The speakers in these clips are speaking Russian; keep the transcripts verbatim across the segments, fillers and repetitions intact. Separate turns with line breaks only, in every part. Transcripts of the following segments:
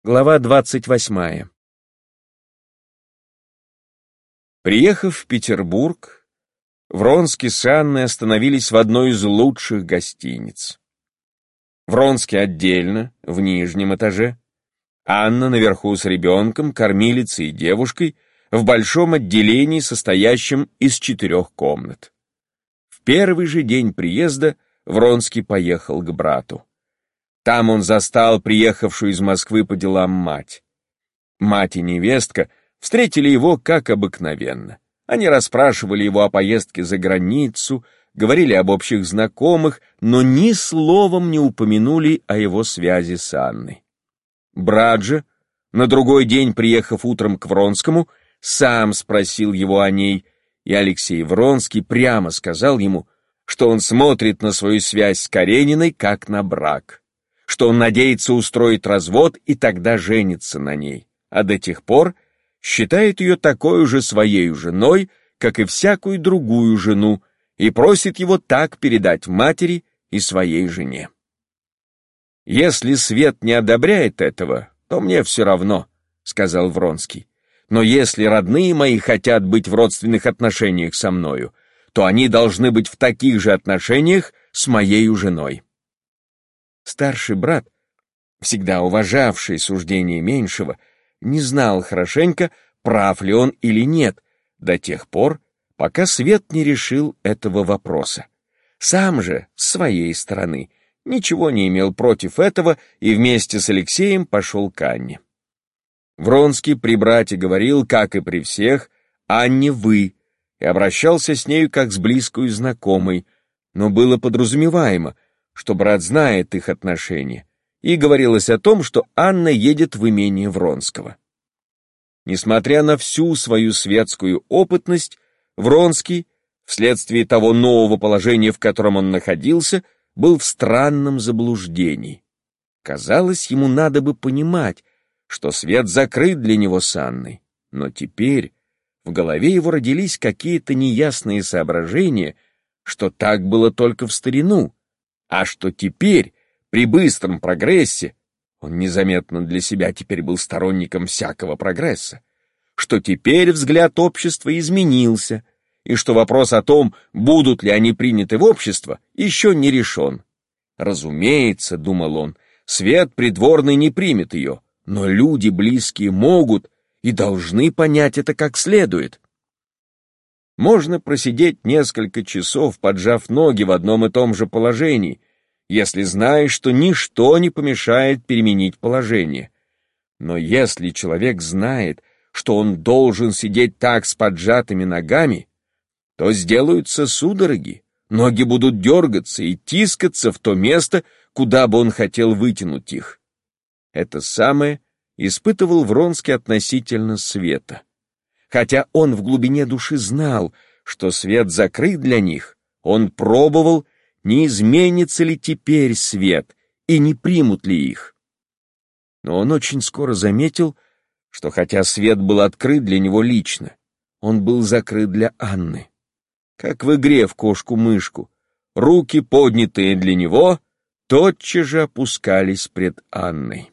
Глава двадцать восьмая. Приехав в Петербург, Вронский с Анной остановились в одной из лучших гостиниц. Вронский отдельно, в нижнем этаже, Анна наверху с ребенком, кормилицей и девушкой, в большом отделении, состоящем из четырех комнат. В первый же день приезда Вронский поехал к брату. Там он застал приехавшую из Москвы по делам мать. Мать и невестка встретили его как обыкновенно. Они расспрашивали его о поездке за границу, говорили об общих знакомых, но ни словом не упомянули о его связи с Анной. Брат же, на другой день приехав утром к Вронскому, сам спросил его о ней, и Алексей Вронский прямо сказал ему, что он смотрит на свою связь с Карениной как на брак, что он надеется устроить развод и тогда женится на ней, а до тех пор считает ее такой же своей женой, как и всякую другую жену, и просит его так передать матери и своей жене. «Если Свет не одобряет этого, то мне все равно», — сказал Вронский. «Но если родные мои хотят быть в родственных отношениях со мною, то они должны быть в таких же отношениях с моей женой». Старший брат, всегда уважавший суждение меньшего, не знал хорошенько, прав ли он или нет, до тех пор, пока Свет не решил этого вопроса. Сам же, с своей стороны, ничего не имел против этого и вместе с Алексеем пошел к Анне. Вронский при брате говорил, как и при всех, «Анне вы», и обращался с нею как с близкой знакомой, но было подразумеваемо, что брат знает их отношения, и говорилось о том, что Анна едет в имение Вронского. Несмотря на всю свою светскую опытность, Вронский, вследствие того нового положения, в котором он находился, был в странном заблуждении. Казалось, ему надо бы понимать, что свет закрыт для него с Анной, но теперь в голове его родились какие-то неясные соображения, что так было только в старину, а что теперь, при быстром прогрессе, он незаметно для себя теперь был сторонником всякого прогресса, что теперь взгляд общества изменился, и что вопрос о том, будут ли они приняты в общество, еще не решен. Разумеется, думал он, Свет придворный не примет ее, но люди близкие могут и должны понять это как следует. Можно просидеть несколько часов, поджав ноги в одном и том же положении, если знаешь, что ничто не помешает переменить положение. Но если человек знает, что он должен сидеть так с поджатыми ногами, то сделаются судороги, ноги будут дергаться и тискаться в то место, куда бы он хотел вытянуть их. Это самое испытывал Вронский относительно Света. Хотя он в глубине души знал, что Свет закрыт для них, он пробовал, не изменится ли теперь Свет и не примут ли их. Но он очень скоро заметил, что хотя Свет был открыт для него лично, он был закрыт для Анны. Как в игре в кошку-мышку, руки, поднятые для него, тотчас же опускались пред Анной.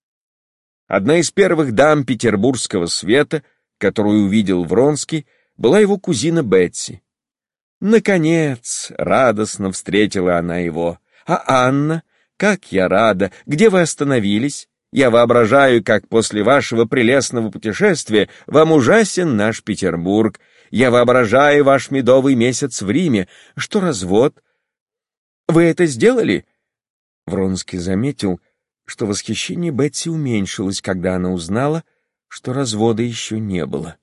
Одна из первых дам петербургского света, которую увидел Вронский, была его кузина Бетси. Наконец, радостно встретила она его. «А Анна? Как я рада! Где вы остановились? Я воображаю, как после вашего прелестного путешествия вам ужасен наш Петербург. Я воображаю ваш медовый месяц в Риме. Что развод? Вы это сделали?» Вронский заметил, что восхищение Бетси уменьшилось, когда она узнала, что развода еще не было.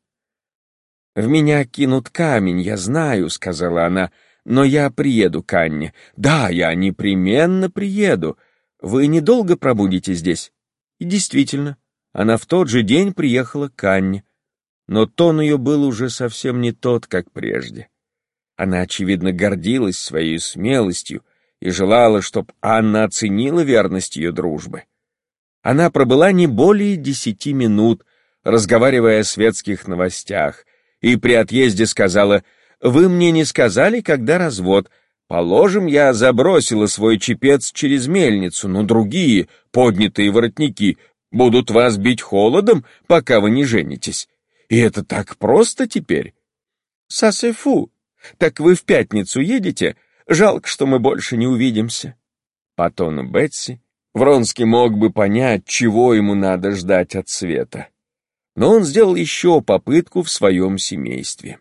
«В меня кинут камень, я знаю», — сказала она, — «но я приеду к Анне. Да, я непременно приеду. Вы недолго пробудете здесь?» И действительно, она в тот же день приехала к Анне, но тон ее был уже совсем не тот, как прежде. Она, очевидно, гордилась своей смелостью и желала, чтоб Анна оценила верность ее дружбы. Она пробыла не более десяти минут, разговаривая о светских новостях, и при отъезде сказала: «Вы мне не сказали, когда развод. Положим, я забросила свой чепец через мельницу, но другие, поднятые воротники, Будут вас бить холодом, пока вы не женитесь. И это так просто теперь. Сасефу. Так вы в пятницу едете? Жалко, что мы больше не увидимся. По тону Бетси Вронский мог бы понять, чего ему надо ждать от Света. Но он сделал еще попытку в своем семействе.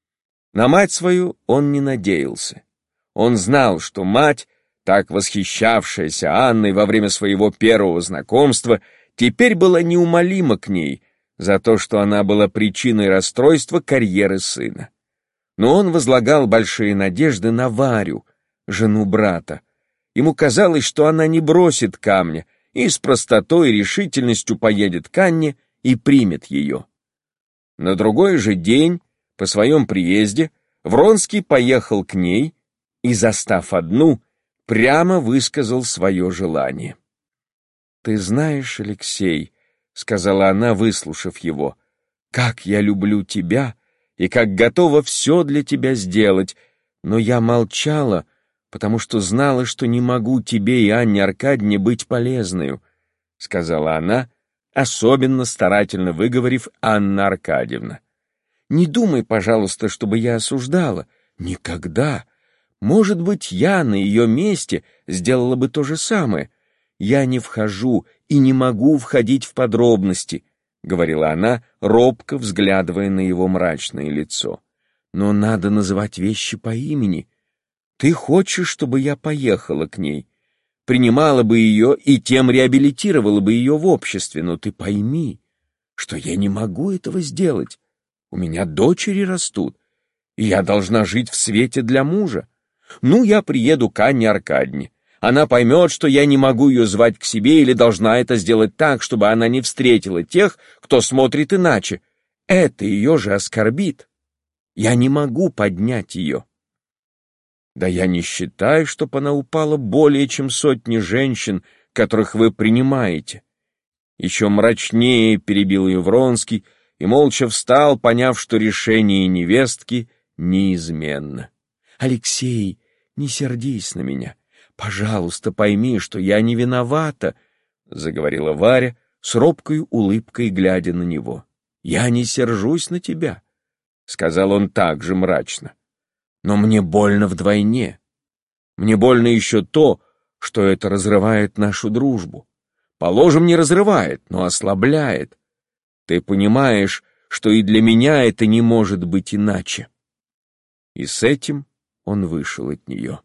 На мать свою он не надеялся. Он знал, что мать, так восхищавшаяся Анной во время своего первого знакомства, теперь была неумолима к ней за то, что она была причиной расстройства карьеры сына. Но он возлагал большие надежды на Варю, жену брата. Ему казалось, что она не бросит камня и с простотой и решительностью поедет к Анне и примет ее. На другой же день, по своем приезде, Вронский поехал к ней и, застав одну, прямо высказал свое желание. «Ты знаешь, Алексей, — сказала она, выслушав его, — как я люблю тебя и как готова все для тебя сделать, но я молчала, потому что знала, что не могу тебе и Анне Аркадьевне быть полезною, — сказала она, особенно старательно выговорив Анна Аркадьевна. Не думай, пожалуйста, чтобы я осуждала. Никогда. Может быть, я на ее месте сделала бы то же самое. Я не вхожу и не могу входить в подробности, — говорила она, робко взглядывая на его мрачное лицо. Но надо называть вещи по имени. Ты хочешь, чтобы я поехала к ней, принимала бы ее и тем реабилитировала бы ее в обществе, но ты пойми, что я не могу этого сделать. У меня дочери растут, и я должна жить в свете для мужа. Ну, я приеду к Анне Аркадьевне. Она поймет, что я не могу ее звать к себе или должна это сделать так, чтобы она не встретила тех, кто смотрит иначе. Это ее же оскорбит. Я не могу поднять ее. Да я не считаю, чтоб она упала более чем сотни женщин, которых вы принимаете. Еще мрачнее перебил ее Вронский и молча встал, поняв, что решение невестки неизменно. Алексей, не сердись на меня. Пожалуйста, пойми, что я не виновата, — заговорила Варя с робкой улыбкой, глядя на него. Я не сержусь на тебя, — сказал он также мрачно. Но мне больно вдвойне. Мне больно еще то, что это разрывает нашу дружбу. Положим, не разрывает, но ослабляет. Ты понимаешь, что и для меня это не может быть иначе. И с этим он вышел от нее.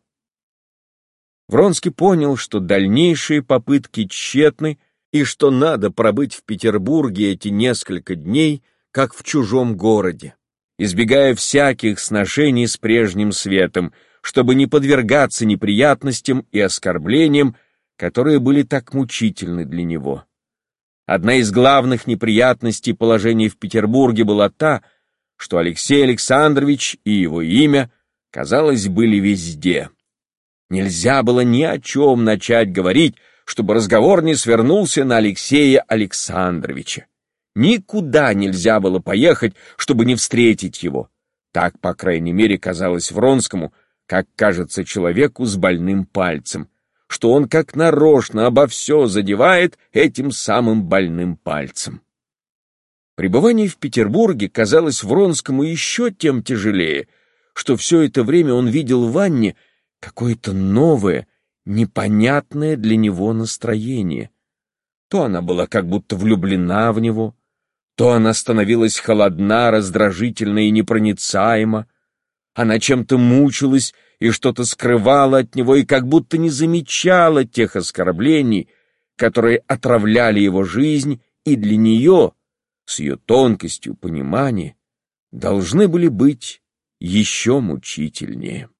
Вронский понял, что дальнейшие попытки тщетны и что надо пробыть в Петербурге эти несколько дней, как в чужом городе, избегая всяких сношений с прежним светом, чтобы не подвергаться неприятностям и оскорблениям, которые были так мучительны для него. Одна из главных неприятностей положения в Петербурге была та, что Алексей Александрович и его имя, казалось, были везде. Нельзя было ни о чем начать говорить, чтобы разговор не свернулся на Алексея Александровича. Никуда нельзя было поехать, чтобы не встретить его. Так, по крайней мере, казалось Вронскому, как кажется человеку с больным пальцем, что он как нарочно обо все задевает этим самым больным пальцем. Пребывание в Петербурге казалось Вронскому еще тем тяжелее, что все это время он видел в Анне какое-то новое, непонятное для него настроение. То она была как будто влюблена в него, то она становилась холодна, раздражительна и непроницаема. Она чем-то мучилась и что-то скрывала от него и как будто не замечала тех оскорблений, которые отравляли его жизнь и для нее, с ее тонкостью понимания, должны были быть еще мучительнее.